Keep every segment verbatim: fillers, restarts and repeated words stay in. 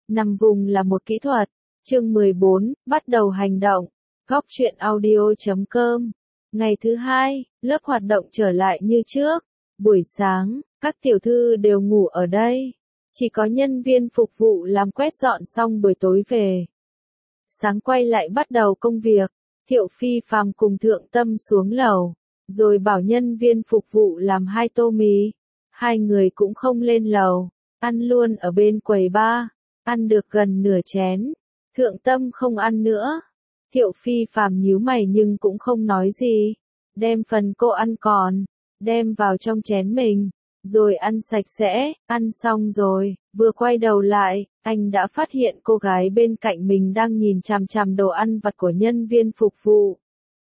Nằm vùng là một kỹ thuật. Chương mười bốn, bắt đầu hành động. Góc truyện audio chấm com. Ngày thứ hai, lớp hoạt động trở lại như trước. Buổi sáng, các tiểu thư đều ngủ ở đây. Chỉ có nhân viên phục vụ làm quét dọn xong buổi tối về. Sáng quay lại bắt đầu công việc. Thiệu Phi Phàm cùng Thượng Tâm xuống lầu, rồi bảo nhân viên phục vụ làm hai tô mì. Hai người cũng không lên lầu, ăn luôn ở bên quầy bar, ăn được gần nửa chén. Thượng Tâm không ăn nữa. Thiệu Phi Phàm nhíu mày nhưng cũng không nói gì, đem phần cô ăn còn, đem vào trong chén mình, rồi ăn sạch sẽ. Ăn xong rồi, vừa quay đầu lại, anh đã phát hiện cô gái bên cạnh mình đang nhìn chằm chằm đồ ăn vặt của nhân viên phục vụ.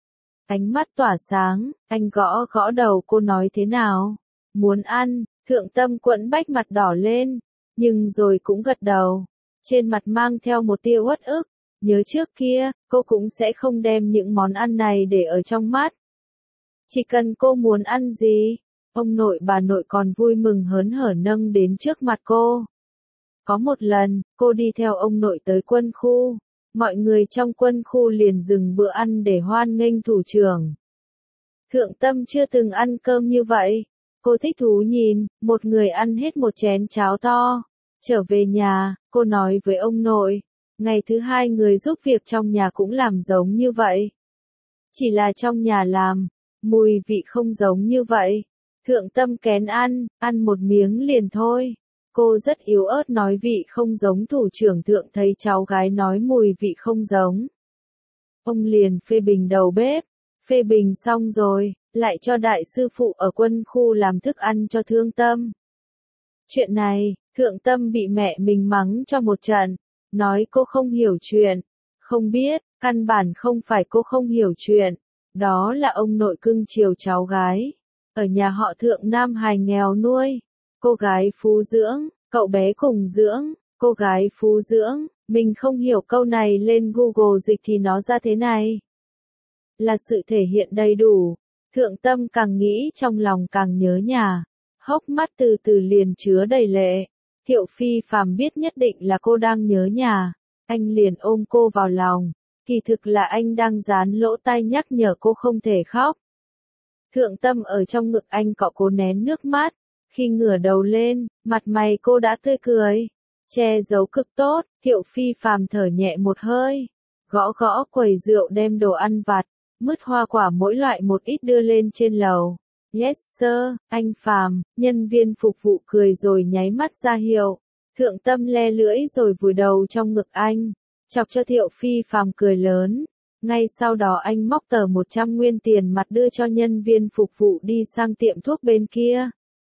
Ánh mắt tỏa sáng, anh gõ gõ đầu cô nói thế nào? Muốn ăn. Thượng Tâm quẫn bách mặt đỏ lên, nhưng rồi cũng gật đầu. Trên mặt mang theo một tia uất ức, nhớ trước kia, cô cũng sẽ không đem những món ăn này để ở trong mắt. Chỉ cần cô muốn ăn gì, ông nội bà nội còn vui mừng hớn hở nâng đến trước mặt cô. Có một lần, cô đi theo ông nội tới quân khu, mọi người trong quân khu liền dừng bữa ăn để hoan nghênh thủ trưởng. Thượng Tâm chưa từng ăn cơm như vậy. Cô thích thú nhìn, một người ăn hết một chén cháo to. Trở về nhà, cô nói với ông nội, ngày thứ hai người giúp việc trong nhà cũng làm giống như vậy. Chỉ là trong nhà làm, mùi vị không giống như vậy. Thượng Tâm kén ăn, ăn một miếng liền thôi. Cô rất yếu ớt nói vị không giống. Thủ trưởng Thượng thấy cháu gái nói mùi vị không giống, ông liền phê bình đầu bếp. Phê bình xong rồi, lại cho đại sư phụ ở quân khu làm thức ăn cho Thượng Tâm. Chuyện này, Thượng Tâm bị mẹ mình mắng cho một trận, nói cô không hiểu chuyện. Không biết, căn bản không phải cô không hiểu chuyện, đó là ông nội cưng chiều cháu gái. Ở nhà họ Thượng nam hài nghèo nuôi, cô gái phú dưỡng, cậu bé cùng dưỡng, cô gái phú dưỡng. Mình không hiểu câu này lên Google dịch thì nó ra thế này. Là sự thể hiện đầy đủ. Thượng Tâm càng nghĩ trong lòng càng nhớ nhà, hốc mắt từ từ liền chứa đầy lệ. Thiệu Phi Phàm biết nhất định là cô đang nhớ nhà, anh liền ôm cô vào lòng, kỳ thực là anh đang dán lỗ tai nhắc nhở cô không thể khóc. Thượng Tâm ở trong ngực anh cọ cô nén nước mắt, khi ngửa đầu lên, mặt mày cô đã tươi cười, che giấu cực tốt. Thiệu Phi Phàm thở nhẹ một hơi, gõ gõ quầy rượu đem đồ ăn vặt, mứt hoa quả mỗi loại một ít đưa lên trên lầu. Yes sir, anh Phàm. Nhân viên phục vụ cười rồi nháy mắt ra hiệu. Thượng Tâm le lưỡi rồi vùi đầu trong ngực anh, chọc cho Thiệu Phi Phàm cười lớn. Ngay sau đó anh móc tờ một trăm nguyên tiền mặt đưa cho nhân viên phục vụ đi sang tiệm thuốc bên kia.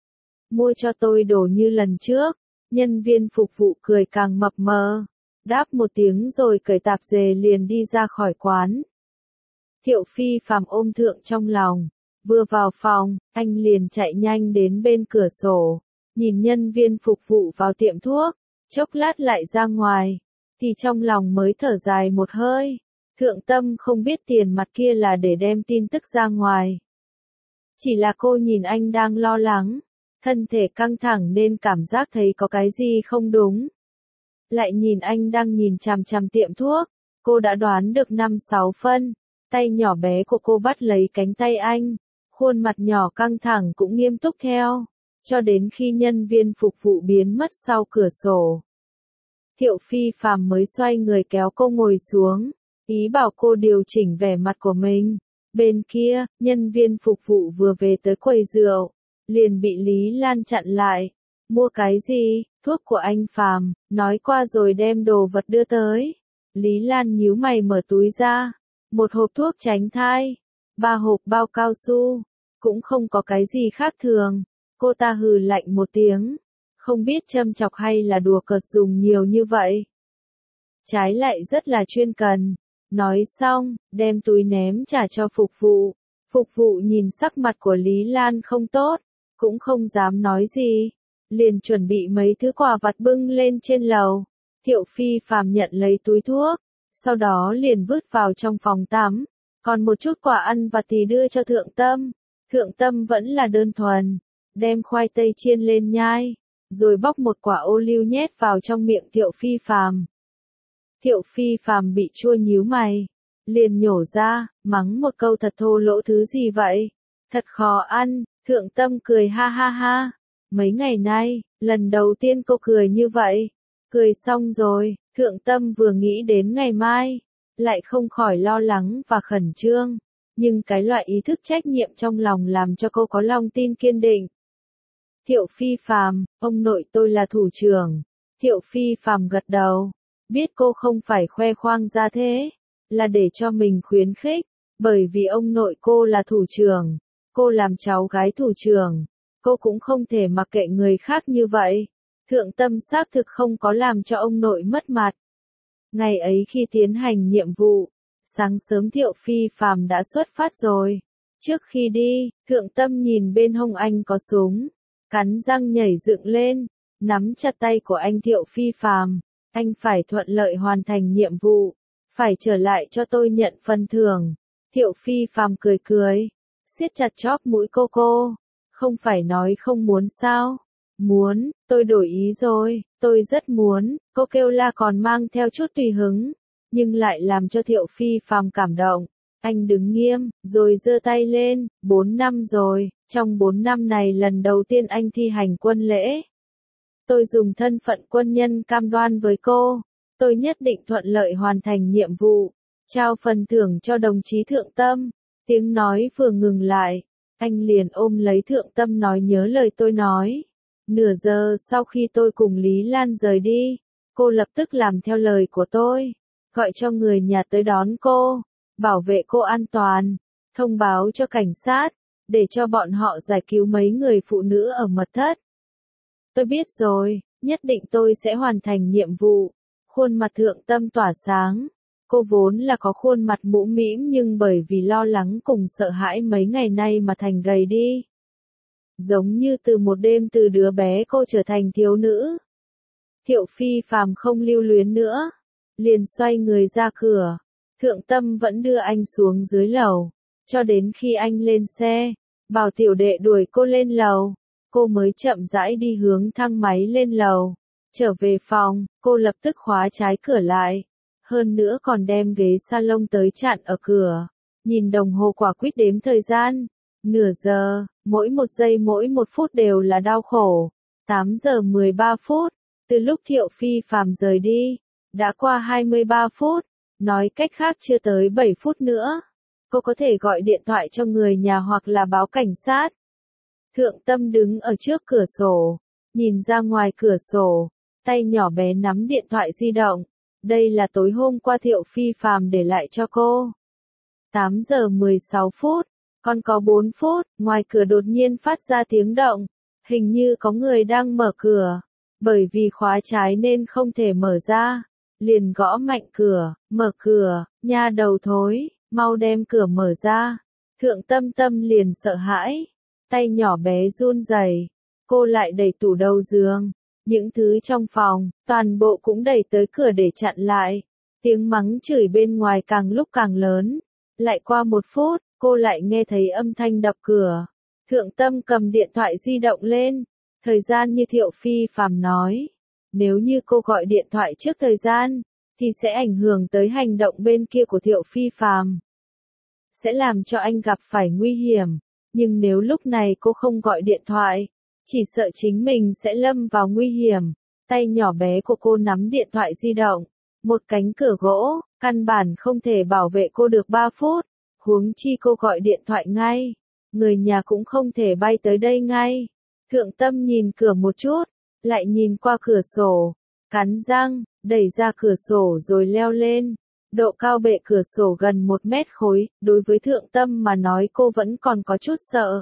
Mua cho tôi đồ như lần trước. Nhân viên phục vụ cười càng mập mờ, đáp một tiếng rồi cởi tạp dề liền đi ra khỏi quán. Thiệu Phi Phàm ôm Thượng trong lòng, vừa vào phòng, anh liền chạy nhanh đến bên cửa sổ, nhìn nhân viên phục vụ vào tiệm thuốc, chốc lát lại ra ngoài, thì trong lòng mới thở dài một hơi. Thượng Tâm không biết tiền mặt kia là để đem tin tức ra ngoài. Chỉ là cô nhìn anh đang lo lắng, thân thể căng thẳng nên cảm giác thấy có cái gì không đúng. Lại nhìn anh đang nhìn chằm chằm tiệm thuốc, cô đã đoán được năm sáu phân. Tay nhỏ bé của cô bắt lấy cánh tay anh, khuôn mặt nhỏ căng thẳng cũng nghiêm túc theo, cho đến khi nhân viên phục vụ biến mất sau cửa sổ. Thiệu Phi Phàm mới xoay người kéo cô ngồi xuống, ý bảo cô điều chỉnh vẻ mặt của mình. Bên kia, nhân viên phục vụ vừa về tới quầy rượu, liền bị Lý Lan chặn lại. Mua cái gì? Thuốc của anh Phàm, nói qua rồi đem đồ vật đưa tới. Lý Lan nhíu mày mở túi ra, một hộp thuốc tránh thai, ba hộp bao cao su, cũng không có cái gì khác thường. Cô ta hừ lạnh một tiếng, không biết châm chọc hay là đùa cợt dùng nhiều như vậy. Trái lại rất là chuyên cần. Nói xong, đem túi ném trả cho phục vụ. Phục vụ nhìn sắc mặt của Lý Lan không tốt, cũng không dám nói gì, liền chuẩn bị mấy thứ quà vặt bưng lên trên lầu. Thiệu Phi Phàm nhận lấy túi thuốc, sau đó liền vứt vào trong phòng tắm, còn một chút quà ăn vặt thì đưa cho Thượng Tâm. Thượng Tâm vẫn là đơn thuần, đem khoai tây chiên lên nhai, rồi bóc một quả ô liu nhét vào trong miệng Thiệu Phi Phàm. Thiệu Phi Phàm bị chua nhíu mày, liền nhổ ra, mắng một câu thật thô lỗ, thứ gì vậy? Thật khó ăn. Thượng Tâm cười ha ha ha. Mấy ngày nay, lần đầu tiên cô cười như vậy. Cười xong rồi, Thượng Tâm vừa nghĩ đến ngày mai, lại không khỏi lo lắng và khẩn trương. Nhưng cái loại ý thức trách nhiệm trong lòng làm cho cô có lòng tin kiên định. Thiệu Phi Phàm, ông nội tôi là thủ trưởng. Thiệu Phi Phàm gật đầu, biết cô không phải khoe khoang ra thế, là để cho mình khuyến khích, bởi vì ông nội cô là thủ trưởng, cô làm cháu gái thủ trưởng, cô cũng không thể mặc kệ người khác như vậy. Thượng Tâm xác thực không có làm cho ông nội mất mặt. Ngày ấy khi tiến hành nhiệm vụ, sáng sớm Thiệu Phi Phàm đã xuất phát rồi. Trước khi đi, Thượng Tâm nhìn bên hông anh có súng, cắn răng nhảy dựng lên, nắm chặt tay của anh Thiệu Phi Phàm. Anh phải thuận lợi hoàn thành nhiệm vụ, phải trở lại cho tôi nhận phần thưởng. Thiệu Phi Phàm cười cười, siết chặt chóp mũi cô cô. Không phải nói không muốn sao? Muốn, tôi đổi ý rồi, tôi rất muốn. Cô kêu la còn mang theo chút tùy hứng, nhưng lại làm cho Thiệu Phi Phàm cảm động. Anh đứng nghiêm, rồi giơ tay lên. Bốn năm rồi, trong bốn năm này lần đầu tiên anh thi hành quân lễ. Tôi dùng thân phận quân nhân cam đoan với cô, tôi nhất định thuận lợi hoàn thành nhiệm vụ, trao phần thưởng cho đồng chí Thượng Tâm. Tiếng nói vừa ngừng lại, anh liền ôm lấy Thượng Tâm nói nhớ lời tôi nói. Nửa giờ sau khi tôi cùng Lý Lan rời đi, cô lập tức làm theo lời của tôi, gọi cho người nhà tới đón cô, bảo vệ cô an toàn, thông báo cho cảnh sát, để cho bọn họ giải cứu mấy người phụ nữ ở mật thất. Tôi biết rồi, nhất định tôi sẽ hoàn thành nhiệm vụ. Khuôn mặt Thượng Tâm tỏa sáng. Cô vốn là có khuôn mặt mũm mĩm nhưng bởi vì lo lắng cùng sợ hãi mấy ngày nay mà thành gầy đi. Giống như từ một đêm từ đứa bé cô trở thành thiếu nữ. Thiệu Phi Phàm không lưu luyến nữa, liền xoay người ra cửa. Thượng Tâm vẫn đưa anh xuống dưới lầu, cho đến khi anh lên xe, bảo tiểu đệ đuổi cô lên lầu. Cô mới chậm rãi đi hướng thang máy lên lầu. Trở về phòng, cô lập tức khóa trái cửa lại. Hơn nữa còn đem ghế salon tới chặn ở cửa. Nhìn đồng hồ quả quyết đếm thời gian. Nửa giờ, mỗi một giây mỗi một phút đều là đau khổ. tám giờ mười ba phút. Từ lúc Thiệu Phi Phàm rời đi, đã qua hai mươi ba phút. Nói cách khác chưa tới bảy phút nữa. Cô có thể gọi điện thoại cho người nhà hoặc là báo cảnh sát. Thượng Tâm đứng ở trước cửa sổ, nhìn ra ngoài cửa sổ, tay nhỏ bé nắm điện thoại di động. Đây là tối hôm qua Thiệu Phi Phàm để lại cho cô. tám giờ mười sáu phút, còn có bốn phút, ngoài cửa đột nhiên phát ra tiếng động. Hình như có người đang mở cửa, bởi vì khóa trái nên không thể mở ra. Liền gõ mạnh cửa, mở cửa, nha đầu thối, mau đem cửa mở ra. Thượng Tâm Tâm liền sợ hãi. Tay nhỏ bé run rẩy, cô lại đẩy tủ đầu giường, những thứ trong phòng, toàn bộ cũng đẩy tới cửa để chặn lại. Tiếng mắng chửi bên ngoài càng lúc càng lớn. Lại qua một phút, cô lại nghe thấy âm thanh đập cửa. Thượng Tâm cầm điện thoại di động lên. Thời gian như Thiệu Phi Phàm nói, nếu như cô gọi điện thoại trước thời gian, thì sẽ ảnh hưởng tới hành động bên kia của Thiệu Phi Phàm, sẽ làm cho anh gặp phải nguy hiểm. Nhưng nếu lúc này cô không gọi điện thoại, chỉ sợ chính mình sẽ lâm vào nguy hiểm. Tay nhỏ bé của cô nắm điện thoại di động, một cánh cửa gỗ, căn bản không thể bảo vệ cô được ba phút. Huống chi cô gọi điện thoại ngay, người nhà cũng không thể bay tới đây ngay. Thượng Tâm nhìn cửa một chút, lại nhìn qua cửa sổ, cắn răng, đẩy ra cửa sổ rồi leo lên. Độ cao bệ cửa sổ gần một mét khối, đối với Thượng Tâm mà nói cô vẫn còn có chút sợ.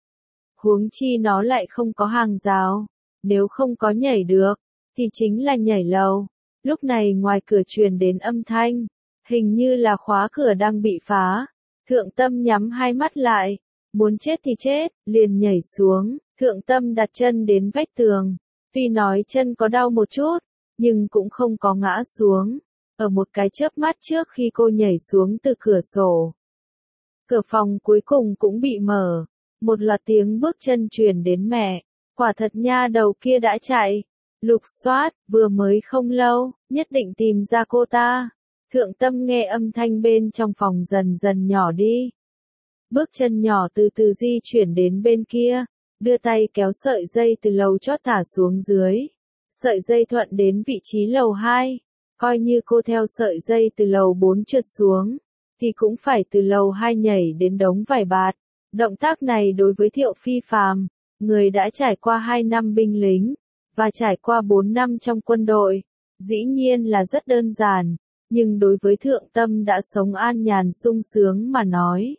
Huống chi nó lại không có hàng rào, nếu không có nhảy được, thì chính là nhảy lầu. Lúc này ngoài cửa truyền đến âm thanh, hình như là khóa cửa đang bị phá. Thượng Tâm nhắm hai mắt lại, muốn chết thì chết, liền nhảy xuống. Thượng Tâm đặt chân đến vách tường, tuy nói chân có đau một chút, nhưng cũng không có ngã xuống. Ở một cái chớp mắt trước khi cô nhảy xuống từ cửa sổ, cửa phòng cuối cùng cũng bị mở. Một loạt tiếng bước chân truyền đến mẹ, Quả thật nha đầu kia đã chạy. Lục soát, vừa mới không lâu, nhất định tìm ra cô ta. Thượng Tâm nghe âm thanh bên trong phòng dần dần nhỏ đi. Bước chân nhỏ từ từ di chuyển đến bên kia, đưa tay kéo sợi dây từ lầu chót thả xuống dưới. Sợi dây thuận đến vị trí lầu hai, coi như cô theo sợi dây từ lầu bốn trượt xuống, thì cũng phải từ lầu hai nhảy đến đống vải bạt. Động tác này đối với Thiệu phi phàm, người đã trải qua hai năm binh lính, và trải qua bốn năm trong quân đội, dĩ nhiên là rất đơn giản, nhưng đối với Thượng Tâm đã sống an nhàn sung sướng mà nói.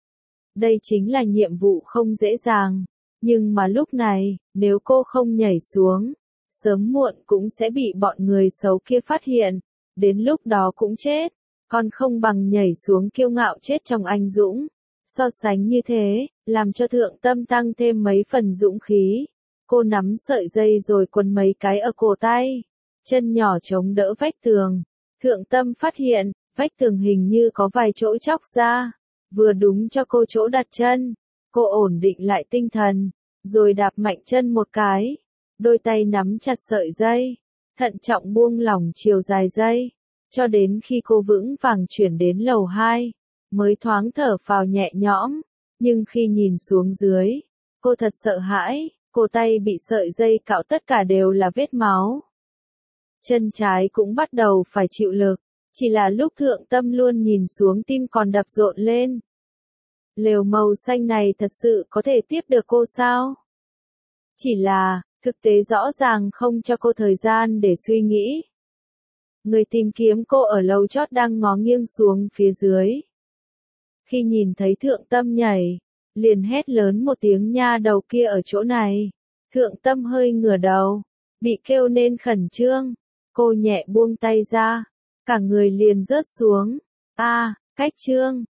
Đây chính là nhiệm vụ không dễ dàng, nhưng mà lúc này, nếu cô không nhảy xuống, sớm muộn cũng sẽ bị bọn người xấu kia phát hiện, đến lúc đó cũng chết, còn không bằng nhảy xuống kiêu ngạo chết trong anh dũng. So sánh như thế, làm cho Thượng Tâm tăng thêm mấy phần dũng khí. Cô nắm sợi dây rồi quấn mấy cái ở cổ tay, chân nhỏ chống đỡ vách tường. Thượng Tâm phát hiện, vách tường hình như có vài chỗ chóc ra, vừa đúng cho cô chỗ đặt chân. Cô ổn định lại tinh thần, rồi đạp mạnh chân một cái, đôi tay nắm chặt sợi dây, thận trọng buông lỏng chiều dài dây, cho đến khi cô vững vàng chuyển đến lầu hai, mới thoáng thở phào nhẹ nhõm, nhưng khi nhìn xuống dưới, cô thật sợ hãi, cổ tay bị sợi dây cạo tất cả đều là vết máu. Chân trái cũng bắt đầu phải chịu lực, chỉ là lúc Thượng Tâm luôn nhìn xuống tim còn đập rộn lên. Lều màu xanh này thật sự có thể tiếp được cô sao? Chỉ là, thực tế rõ ràng không cho cô thời gian để suy nghĩ. Người tìm kiếm cô ở lầu chót đang ngó nghiêng xuống phía dưới. Khi nhìn thấy Thượng Tâm nhảy, liền hét lớn một tiếng nha đầu kia ở chỗ này. Thượng Tâm hơi ngửa đầu, bị kêu nên khẩn trương. Cô nhẹ buông tay ra, cả người liền rớt xuống. A, cách trương.